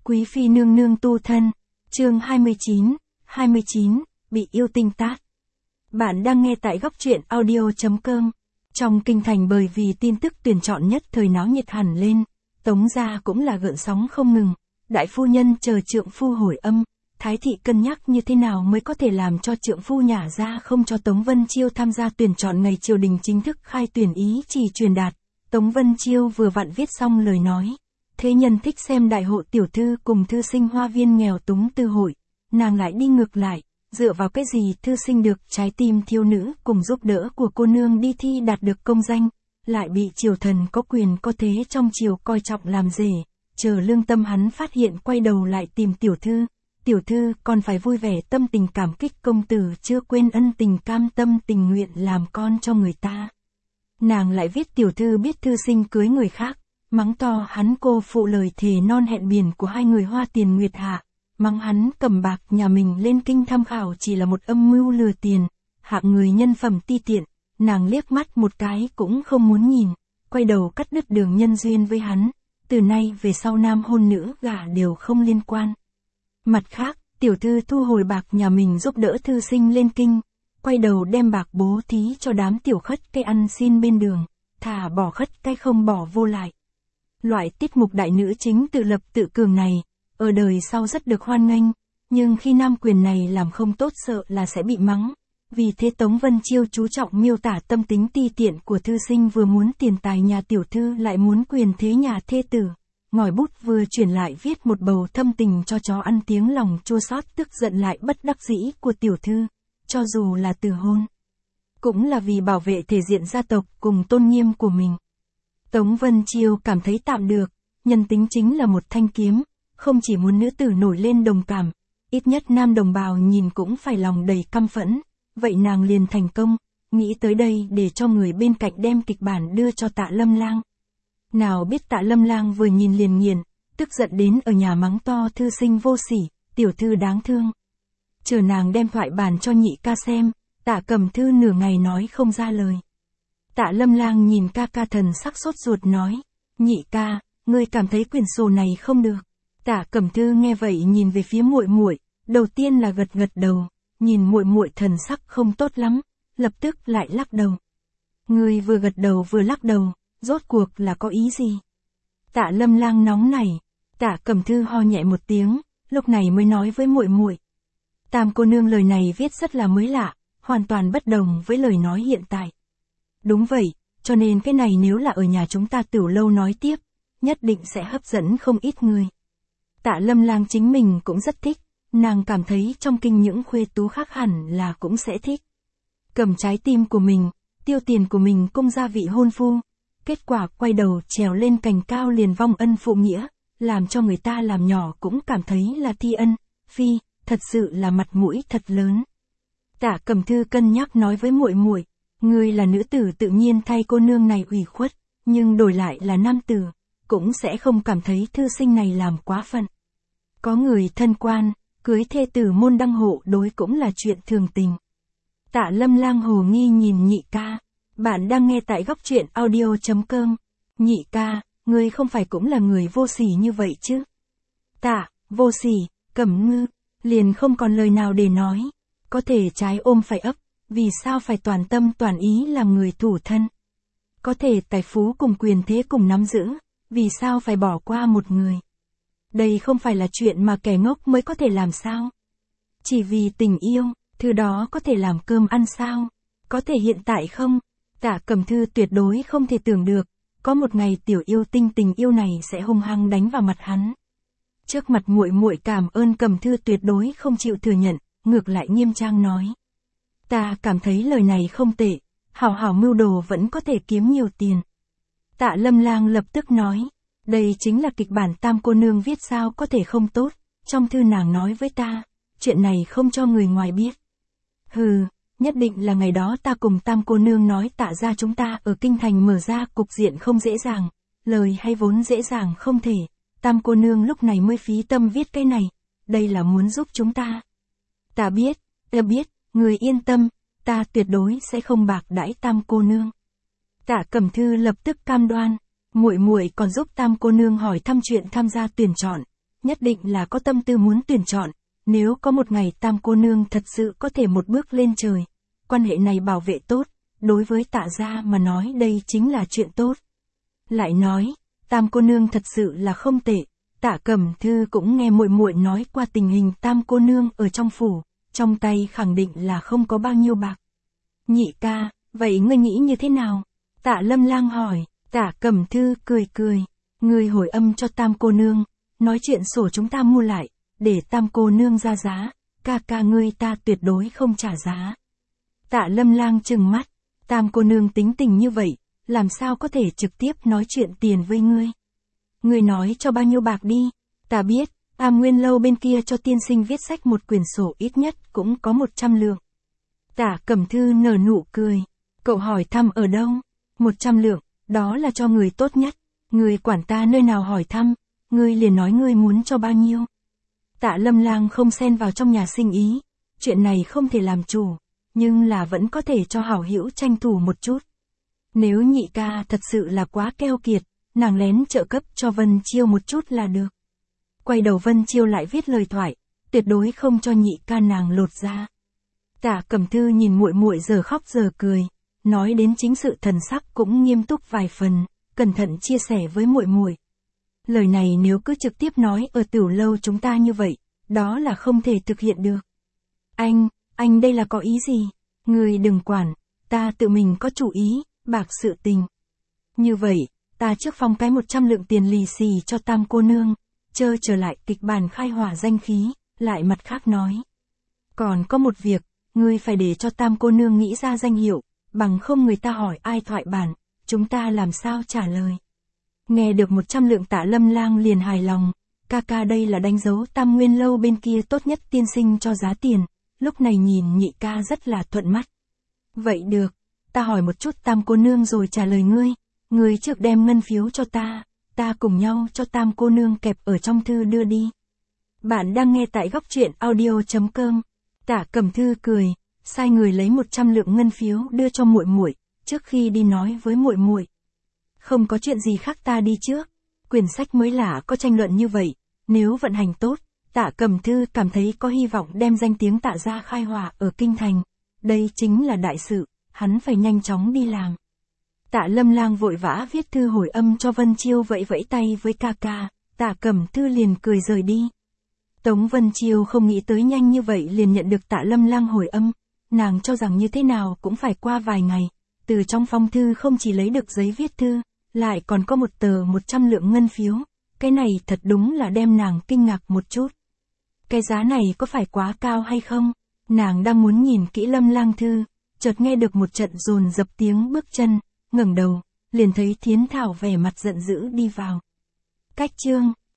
Quý phi nương nương tu thân, chương 29, bị yêu tinh tát. Bạn đang nghe tại góc truyện audio.com. Trong kinh thành bởi vì tin tức tuyển chọn nhất thời náo nhiệt hẳn lên, Tống gia cũng là gợn sóng không ngừng. Đại phu nhân chờ trượng phu hồi âm, Thái thị cân nhắc như thế nào mới có thể làm cho trượng phu nhả ra không cho Tống Vân Chiêu tham gia tuyển chọn ngày triều đình chính thức khai tuyển ý chỉ truyền đạt. Tống Vân Chiêu vừa vặn viết xong lời nói. Thế nhân thích xem đại hộ tiểu thư cùng thư sinh hoa viên nghèo túng tư hội, nàng lại đi ngược lại, dựa vào cái gì thư sinh được trái tim thiếu nữ cùng giúp đỡ của cô nương đi thi đạt được công danh, lại bị triều thần có quyền có thế trong triều coi trọng làm rể, chờ lương tâm hắn phát hiện quay đầu lại tìm tiểu thư còn phải vui vẻ tâm tình cảm kích công tử chưa quên ân tình cam tâm tình nguyện làm con cho người ta. Nàng lại viết tiểu thư biết thư sinh cưới người khác, mắng to hắn cô phụ lời thề non hẹn biển của hai người hoa tiền nguyệt hạ, mắng hắn cầm bạc nhà mình lên kinh tham khảo chỉ là một âm mưu lừa tiền, hạng người nhân phẩm ti tiện, nàng liếc mắt một cái cũng không muốn nhìn, quay đầu cắt đứt đường nhân duyên với hắn, từ nay về sau nam hôn nữ gả đều không liên quan. Mặt khác, tiểu thư thu hồi bạc nhà mình giúp đỡ thư sinh lên kinh, quay đầu đem bạc bố thí cho đám tiểu khất cái ăn xin bên đường, thả bỏ khất cái không bỏ vô lại. Loại tiết mục đại nữ chính tự lập tự cường này, ở đời sau rất được hoan nghênh, nhưng khi nam quyền này làm không tốt sợ là sẽ bị mắng. Vì thế Tống Vân Chiêu chú trọng miêu tả tâm tính ti tiện của thư sinh vừa muốn tiền tài nhà tiểu thư lại muốn quyền thế nhà thê tử. Ngòi bút vừa chuyển lại viết một bầu thâm tình cho chó ăn tiếng lòng chua xót tức giận lại bất đắc dĩ của tiểu thư, cho dù là từ hôn. Cũng là vì bảo vệ thể diện gia tộc cùng tôn nghiêm của mình. Tống Vân Chiêu cảm thấy tạm được, nhân tính chính là một thanh kiếm, không chỉ muốn nữ tử nổi lên đồng cảm, ít nhất nam đồng bào nhìn cũng phải lòng đầy căm phẫn, vậy nàng liền thành công, nghĩ tới đây để cho người bên cạnh đem kịch bản đưa cho Tạ Lâm Lang. Nào biết Tạ Lâm Lang vừa nhìn liền nghiền, tức giận đến ở nhà mắng to thư sinh vô sỉ, tiểu thư đáng thương. Chờ nàng đem thoại bản cho nhị ca xem, Tạ Cẩm Thư nửa ngày nói không ra lời. Tạ Lâm Lang nhìn ca ca thần sắc sốt ruột nói, nhị ca, ngươi cảm thấy quyển sổ này không được. Tạ Cẩm Thư nghe vậy nhìn về phía muội muội, đầu tiên là gật gật đầu, nhìn muội muội thần sắc không tốt lắm, lập tức lại lắc đầu. Ngươi vừa gật đầu vừa lắc đầu, rốt cuộc là có ý gì? Tạ Lâm Lang nóng nảy, Tạ Cẩm Thư ho nhẹ một tiếng, lúc này mới nói với muội muội. Tam cô nương lời này viết rất là mới lạ, hoàn toàn bất đồng với lời nói hiện tại. Đúng vậy, cho nên cái này nếu là ở nhà chúng ta tiểu lâu nói tiếp, nhất định sẽ hấp dẫn không ít người. Tạ Lâm Lang chính mình cũng rất thích, nàng cảm thấy trong kinh những khuê tú khác hẳn là cũng sẽ thích. Cầm trái tim của mình, tiêu tiền của mình cung gia vị hôn phu, kết quả quay đầu trèo lên cành cao liền vong ân phụ nghĩa, làm cho người ta làm nhỏ cũng cảm thấy là thi ân, phi, thật sự là mặt mũi thật lớn. Tạ Cẩm Thư cân nhắc nói với muội muội, ngươi là nữ tử tự nhiên thay cô nương này ủy khuất, nhưng đổi lại là nam tử, cũng sẽ không cảm thấy thư sinh này làm quá phận. Có người thân quan, cưới thê tử môn đăng hộ đối cũng là chuyện thường tình. Tạ Lâm Lang hồ nghi nhìn nhị ca, bạn đang nghe tại góc truyện audio.com. Nhị ca, ngươi không phải cũng là người vô sỉ như vậy chứ? Tạ, vô sỉ, Cẩm Ngư, liền không còn lời nào để nói, có thể trái ôm phải ấp. Vì sao phải toàn tâm toàn ý làm người thủ thân? Có thể tài phú cùng quyền thế cùng nắm giữ, vì sao phải bỏ qua một người? Đây không phải là chuyện mà kẻ ngốc mới có thể làm sao? Chỉ vì tình yêu, thứ đó có thể làm cơm ăn sao? Có thể hiện tại không? Tạ Cẩm Thư tuyệt đối không thể tưởng được, có một ngày tiểu yêu tinh tình yêu này sẽ hung hăng đánh vào mặt hắn. Trước mặt muội muội cảm ơn Cẩm Thư tuyệt đối không chịu thừa nhận, ngược lại nghiêm trang nói. Ta cảm thấy lời này không tệ, hảo hảo mưu đồ vẫn có thể kiếm nhiều tiền. Tạ Lâm Lang lập tức nói, đây chính là kịch bản tam cô nương viết sao có thể không tốt, trong thư nàng nói với ta, chuyện này không cho người ngoài biết. Hừ, nhất định là ngày đó ta cùng tam cô nương nói Tạ gia chúng ta ở kinh thành mở ra cục diện không dễ dàng, lời hay vốn dễ dàng không thể, tam cô nương lúc này mới phí tâm viết cái này, đây là muốn giúp chúng ta. Ta biết, người yên tâm, ta tuyệt đối sẽ không bạc đãi tam cô nương. Tạ Cẩm Thư lập tức cam đoan, muội muội còn giúp tam cô nương hỏi thăm chuyện tham gia tuyển chọn, nhất định là có tâm tư muốn tuyển chọn, nếu có một ngày Tam cô nương thật sự có thể một bước lên trời, quan hệ này bảo vệ tốt, đối với Tạ gia mà nói đây chính là chuyện tốt. Lại nói, Tam cô nương thật sự là không tệ, Tạ Cẩm Thư cũng nghe muội muội nói qua tình hình Tam cô nương ở trong phủ, trong tay khẳng định là không có bao nhiêu bạc. Nhị ca, vậy ngươi nghĩ như thế nào? Tạ Lâm Lang hỏi. Tạ Cẩm Thư cười cười, ngươi hồi âm cho Tam cô nương, nói chuyện sổ chúng ta mua lại, để Tam cô nương ra giá, ca ngươi ta tuyệt đối không trả giá. Tạ Lâm Lang trừng mắt, Tam cô nương tính tình như vậy, làm sao có thể trực tiếp nói chuyện tiền với ngươi? Ngươi nói cho bao nhiêu bạc đi, ta biết, Am Nguyên lâu bên kia cho tiên sinh viết sách một quyển sổ ít nhất cũng có 100 lượng. Tạ Cẩm Thư nở nụ cười, cậu hỏi thăm ở đâu? 100 lượng, đó là cho người tốt nhất, ngươi quản ta nơi nào hỏi thăm, ngươi liền nói ngươi muốn cho bao nhiêu. Tạ Lâm Lang không xen vào trong nhà sinh ý, chuyện này không thể làm chủ, nhưng là vẫn có thể cho hảo hữu tranh thủ một chút. Nếu nhị ca thật sự là quá keo kiệt, nàng lén trợ cấp cho Vân Chiêu một chút là được. Quay đầu Vân Chiêu lại viết lời thoại, tuyệt đối không cho nhị ca nàng lột ra. Tạ Cẩm Thư nhìn muội muội giờ khóc giờ cười, nói đến chính sự thần sắc cũng nghiêm túc vài phần, cẩn thận chia sẻ với muội muội. Lời này nếu cứ trực tiếp nói ở Tiểu lâu chúng ta như vậy, đó là không thể thực hiện được. Anh đây là có ý gì? Người đừng quản, ta tự mình có chủ ý, bạc sự tình. Như vậy, ta trước phong cái 100 lượng tiền lì xì cho Tam cô nương, trở lại kịch bản khai hỏa danh khí, lại mặt khác nói. Còn có một việc, ngươi phải để cho Tam cô nương nghĩ ra danh hiệu, bằng không người ta hỏi ai thoại bản, chúng ta làm sao trả lời. Nghe được 100 lượng Tạ Lâm Lang liền hài lòng, ca đây là đánh dấu Tam Nguyên lâu bên kia tốt nhất tiên sinh cho giá tiền, lúc này nhìn nhị ca rất là thuận mắt. Vậy được, ta hỏi một chút Tam cô nương rồi trả lời ngươi trước đem ngân phiếu cho ta cùng nhau cho Tam cô nương kẹp ở trong thư đưa đi. Bạn đang nghe tại góc truyện audio.com. Tạ Cẩm Thư cười, sai người lấy 100 lượng ngân phiếu đưa cho muội muội, trước khi đi nói với muội muội. Không có chuyện gì khác ta đi trước, quyển sách mới lạ có tranh luận như vậy, nếu vận hành tốt, Tạ Cẩm Thư cảm thấy có hy vọng đem danh tiếng Tạ gia khai hỏa ở kinh thành, đây chính là đại sự, hắn phải nhanh chóng đi làm. Tạ Lâm Lang vội vã viết thư hồi âm cho Vân Chiêu vẫy tay với ca, Tạ Cẩm Thư liền cười rời đi. Tống Vân Chiêu không nghĩ tới nhanh như vậy liền nhận được Tạ Lâm Lang hồi âm, nàng cho rằng như thế nào cũng phải qua vài ngày, từ trong phong thư không chỉ lấy được giấy viết thư, lại còn có một tờ 100 lượng ngân phiếu, cái này thật đúng là đem nàng kinh ngạc một chút. Cái giá này có phải quá cao hay không? Nàng đang muốn nhìn kỹ Lâm Lang thư, chợt nghe được một trận dồn dập tiếng bước chân, ngẩng đầu, liền thấy Thiến Thảo vẻ mặt giận dữ đi vào. Cách chương